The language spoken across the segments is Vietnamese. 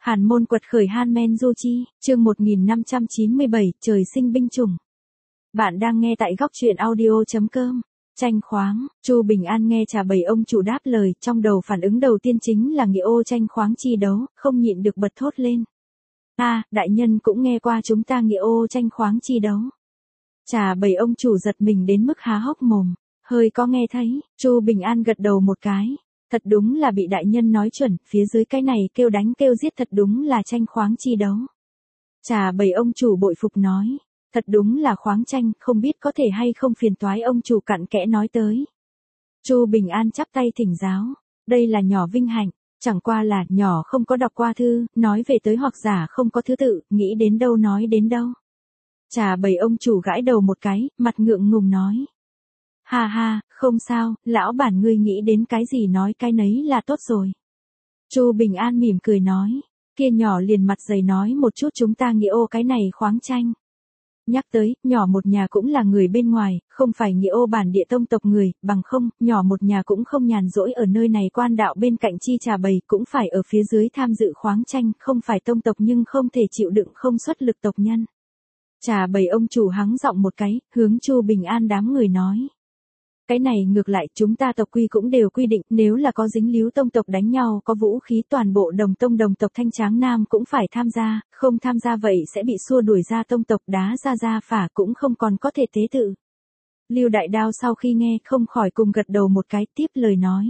Hàn môn quật khởi Han Du Chi, chương 1597, trời sinh binh chủng. Bạn đang nghe tại góc truyện audio.com. Tranh khoáng, Chu Bình An nghe Trà Bầy ông chủ đáp lời, trong đầu phản ứng đầu tiên chính là nghĩa ô tranh khoáng chi đấu, không nhịn được bật thốt lên. Đại nhân cũng nghe qua chúng ta nghĩa ô tranh khoáng chi đấu. Trà Bầy ông chủ giật mình đến mức há hốc mồm, hơi có nghe thấy, Chu Bình An gật đầu một cái. Thật đúng là bị đại nhân nói chuẩn, phía dưới cái này kêu đánh kêu giết thật đúng là tranh khoáng chi đấu. Trà Bầy ông chủ bội phục nói, thật đúng là khoáng tranh, không biết có thể hay không phiền toái ông chủ cặn kẽ nói tới. Chu Bình An chắp tay thỉnh giáo, đây là nhỏ vinh hạnh, chẳng qua là nhỏ không có đọc qua thư, nói về tới hoặc giả không có thứ tự, nghĩ đến đâu nói đến đâu. Trà Bầy ông chủ gãi đầu một cái, mặt ngượng ngùng nói. Ha, không sao, lão bản ngươi nghĩ đến cái gì nói cái nấy là tốt rồi. Chu Bình An mỉm cười nói, kia nhỏ liền mặt dày nói một chút chúng ta nghĩa ô cái này khoáng tranh. Nhắc tới, nhỏ một nhà cũng là người bên ngoài, không phải nghĩa ô bản địa tông tộc người, bằng không, nhỏ một nhà cũng không nhàn rỗi ở nơi này quan đạo bên cạnh chi Trà Bầy, cũng phải ở phía dưới tham dự khoáng tranh, không phải tông tộc nhưng không thể chịu đựng không xuất lực tộc nhân. Trà Bầy ông chủ hắng giọng một cái, hướng Chu Bình An đám người nói. Cái này ngược lại chúng ta tộc quy cũng đều quy định nếu là có dính líu tông tộc đánh nhau có vũ khí toàn bộ đồng tông đồng tộc Thanh Tráng Nam cũng phải tham gia, không tham gia vậy sẽ bị xua đuổi ra tông tộc đá ra phả cũng không còn có thể tế tự. Lưu Đại Đao sau khi nghe không khỏi cùng gật đầu một cái tiếp lời nói.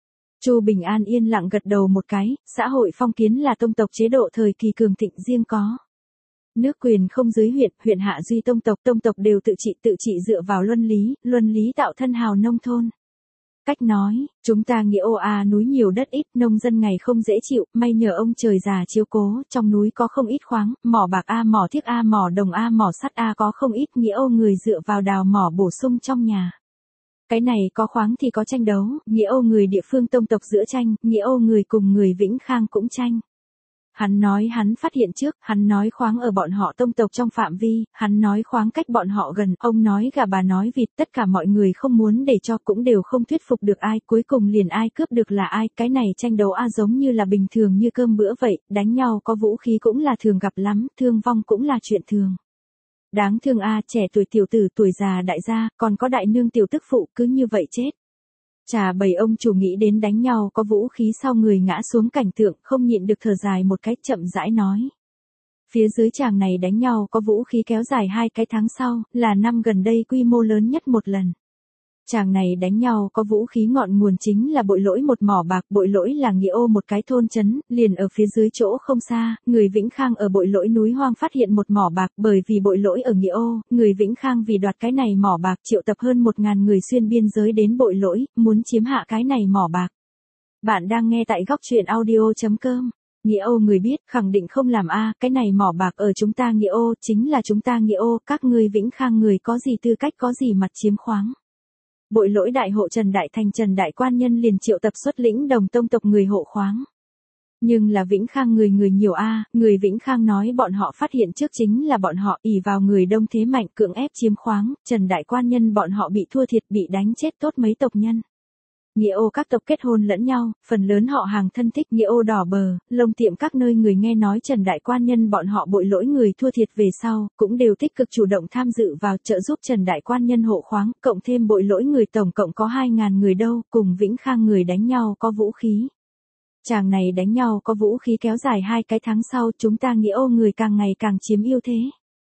Chu Bình An yên lặng gật đầu một cái, xã hội phong kiến là tông tộc chế độ thời kỳ cường thịnh riêng có. Nước quyền không dưới huyện hạ duy tông tộc đều tự trị dựa vào luân lý tạo thân hào nông thôn. Cách nói, chúng ta nghĩa ô núi nhiều đất ít, nông dân ngày không dễ chịu, may nhờ ông trời già chiếu cố, trong núi có không ít khoáng, mỏ bạc mỏ thiếc mỏ đồng mỏ sắt có không ít, nghĩa ô người dựa vào đào mỏ bổ sung trong nhà. Cái này có khoáng thì có tranh đấu, nghĩa ô người địa phương tông tộc giữa tranh, nghĩa ô người cùng người Vĩnh Khang cũng tranh. Hắn nói hắn phát hiện trước, hắn nói khoáng ở bọn họ tông tộc trong phạm vi, hắn nói khoáng cách bọn họ gần, ông nói gà bà nói vịt, tất cả mọi người không muốn để cho cũng đều không thuyết phục được ai, cuối cùng liền ai cướp được là ai, cái này tranh đấu giống như là bình thường như cơm bữa vậy, đánh nhau có vũ khí cũng là thường gặp lắm, thương vong cũng là chuyện thường. Đáng thương trẻ tuổi tiểu tử tuổi già đại gia, còn có đại nương tiểu tức phụ cứ như vậy chết. Trà Bầy ông chủ nghĩ đến đánh nhau có vũ khí sau người ngã xuống cảnh tượng không nhịn được thở dài một cách chậm rãi nói. Phía dưới chàng này đánh nhau có vũ khí kéo dài 2 cái tháng sau, là năm gần đây quy mô lớn nhất một lần. Chàng này đánh nhau có vũ khí ngọn nguồn chính là Bội Lỗi một mỏ bạc, Bội Lỗi là nghĩa ô một cái thôn trấn, liền ở phía dưới chỗ không xa, người Vĩnh Khang ở Bội Lỗi núi hoang phát hiện một mỏ bạc, bởi vì Bội Lỗi ở nghĩa ô, người Vĩnh Khang vì đoạt cái này mỏ bạc triệu tập hơn 1.000 người xuyên biên giới đến Bội Lỗi, muốn chiếm hạ cái này mỏ bạc. Bạn đang nghe tại góc truyện audio.com. Nghĩa ô người biết, khẳng định không làm cái này mỏ bạc ở chúng ta nghĩa ô, chính là chúng ta nghĩa ô, các ngươi Vĩnh Khang người có gì tư cách có gì mặt chiếm khoáng. Bội Lỗi đại hộ Trần Đại Thành Trần Đại Quan Nhân liền triệu tập xuất lĩnh đồng tông tộc người hộ khoáng. Nhưng là Vĩnh Khang người nhiều người Vĩnh Khang nói bọn họ phát hiện trước chính là bọn họ ỷ vào người đông thế mạnh cưỡng ép chiếm khoáng, Trần Đại Quan Nhân bọn họ bị thua thiệt bị đánh chết tốt mấy tộc nhân. Nghĩa ô các tộc kết hôn lẫn nhau, phần lớn họ hàng thân thích nghĩa ô đỏ bờ, lông tiệm các nơi người nghe nói Trần Đại Quan Nhân bọn họ Bội Lỗi người thua thiệt về sau, cũng đều tích cực chủ động tham dự vào trợ giúp Trần Đại Quan Nhân hộ khoáng, cộng thêm Bội Lỗi người tổng cộng có 2.000 người đâu, cùng Vĩnh Khang người đánh nhau có vũ khí. Chàng này đánh nhau có vũ khí kéo dài 2 cái tháng sau chúng ta nghĩa ô người càng ngày càng chiếm ưu thế.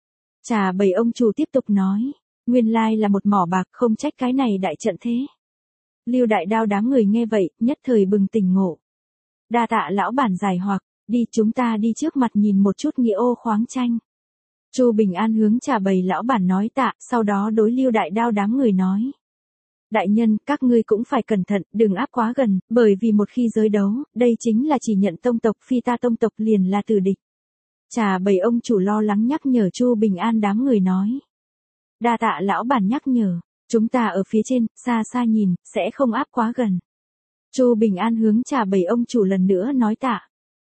Trà Bầy ông chủ tiếp tục nói, nguyên lai là một mỏ bạc không trách cái này đại trận thế. Lưu Đại Đao đám người nghe vậy, nhất thời bừng tỉnh ngộ. Đa tạ lão bản giải hoặc, chúng ta đi trước mặt nhìn một chút nghĩa ô khoáng tranh. Chu Bình An hướng Trà Bầy lão bản nói tạ, sau đó đối Lưu Đại Đao đám người nói. Đại nhân, các ngươi cũng phải cẩn thận, đừng áp quá gần, bởi vì một khi giới đấu, đây chính là chỉ nhận tông tộc phi ta tông tộc liền là tử địch. Trà Bầy ông chủ lo lắng nhắc nhở Chu Bình An đám người nói. Đa tạ lão bản nhắc nhở. Chúng ta ở phía trên, xa nhìn, sẽ không áp quá gần. Chu Bình An hướng Trà Bầy ông chủ lần nữa nói tạ.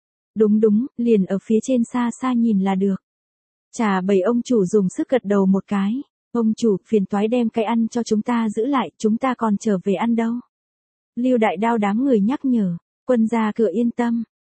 Đúng, liền ở phía trên xa nhìn là được. Trà Bầy ông chủ dùng sức gật đầu một cái. Ông chủ, phiền toái đem cái ăn cho chúng ta giữ lại, chúng ta còn trở về ăn đâu. Lưu Đại Đao đám người nhắc nhở, quân gia cửa yên tâm.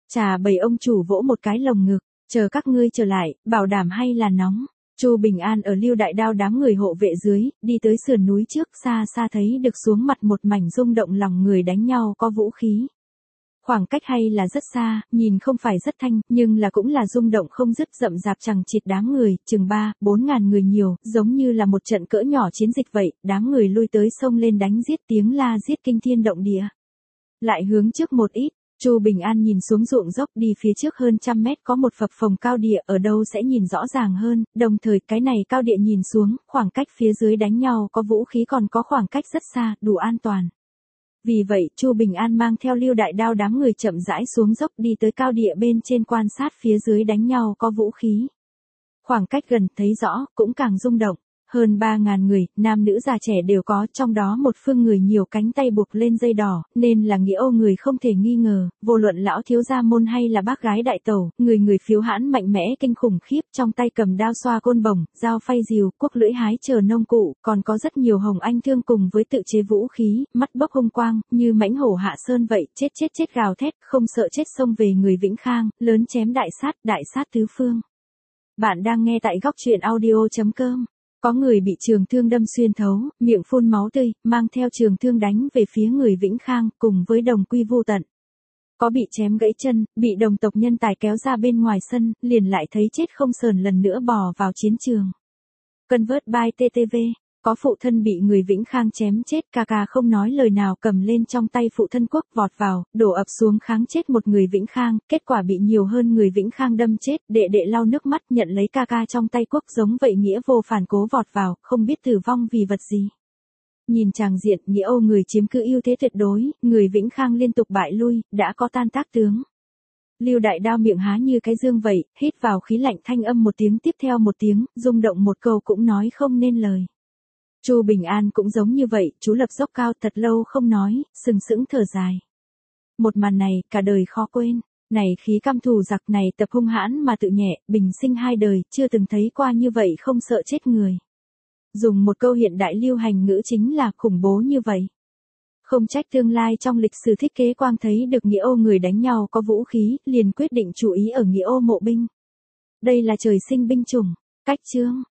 Trà bầy ông chủ vỗ một cái lồng ngực, chờ các ngươi trở lại, bảo đảm hay là nóng. Chu Bình An ở Lưu Đại Đao đám người hộ vệ dưới, đi tới sườn núi trước, xa xa thấy được xuống mặt một mảnh rung động lòng người đánh nhau có vũ khí. Khoảng cách hay là rất xa, nhìn không phải rất thanh, nhưng là cũng là rung động không dứt, rậm rạp chằng chịt đám người, chừng 3-4 ngàn người nhiều, giống như là một trận cỡ nhỏ chiến dịch vậy, đám người lui tới sông lên đánh giết, tiếng la giết kinh thiên động địa. Lại hướng trước một ít, Chu Bình An nhìn xuống ruộng dốc, đi phía trước hơn 100 mét có một phập phồng cao địa, ở đâu sẽ nhìn rõ ràng hơn, đồng thời cái này cao địa nhìn xuống, khoảng cách phía dưới đánh nhau có vũ khí còn có khoảng cách rất xa, đủ an toàn. Vì vậy, Chu Bình An mang theo Lưu Đại Đao đám người chậm rãi xuống dốc, đi tới cao địa bên trên quan sát phía dưới đánh nhau có vũ khí. Khoảng cách gần thấy rõ, cũng càng rung động. Hơn 3.000 người, nam nữ già trẻ đều có, trong đó một phương người nhiều cánh tay buộc lên dây đỏ, nên là nghĩa Âu người không thể nghi ngờ, vô luận lão thiếu gia môn hay là bác gái đại tẩu, người phiếu hãn mạnh mẽ kinh khủng khiếp, trong tay cầm đao xoa côn bổng, dao phay rìu, cuốc lưỡi hái chờ nông cụ, còn có rất nhiều hồng anh thương cùng với tự chế vũ khí, mắt bốc hung quang, như mãnh hổ hạ sơn vậy, chết gào thét, không sợ chết xông về người Vĩnh Khang, lớn chém đại sát tứ phương. Bạn đang nghe tại góc truyện audio.com. Có người bị trường thương đâm xuyên thấu, miệng phun máu tươi, mang theo trường thương đánh về phía người Vĩnh Khang, cùng với đồng quy vô tận. Có bị chém gãy chân, bị đồng tộc nhân tài kéo ra bên ngoài sân, liền lại thấy chết không sờn lần nữa bò vào chiến trường. Convert by TTV. Có phụ thân bị người Vĩnh Khang chém chết, ca ca không nói lời nào cầm lên trong tay phụ thân quốc vọt vào, đổ ập xuống kháng chết một người Vĩnh Khang, kết quả bị nhiều hơn người Vĩnh Khang đâm chết, đệ lau nước mắt nhận lấy ca ca trong tay quốc giống vậy nghĩa vô phản cố vọt vào, không biết tử vong vì vật gì. Nhìn tràng diện, nghĩa Âu người chiếm cứ ưu thế tuyệt đối, người Vĩnh Khang liên tục bại lui, đã có tan tác tướng. Lưu Đại Đao miệng há như cái dương vậy, hít vào khí lạnh thanh âm một tiếng tiếp theo một tiếng, rung động một câu cũng nói không nên lời. Chu Bình An cũng giống như vậy, chú lập dốc cao thật lâu không nói, sừng sững thở dài. Một màn này, cả đời khó quên, này khí căm thù giặc này tập hung hãn mà tự nhẹ, bình sinh hai đời, chưa từng thấy qua như vậy không sợ chết người. Dùng một câu hiện đại lưu hành ngữ chính là khủng bố như vậy. Không trách tương lai trong lịch sử thiết kế quang thấy được nghĩa Âu người đánh nhau có vũ khí, liền quyết định chú ý ở nghĩa Âu mộ binh. Đây là trời sinh binh chủng, cách chương.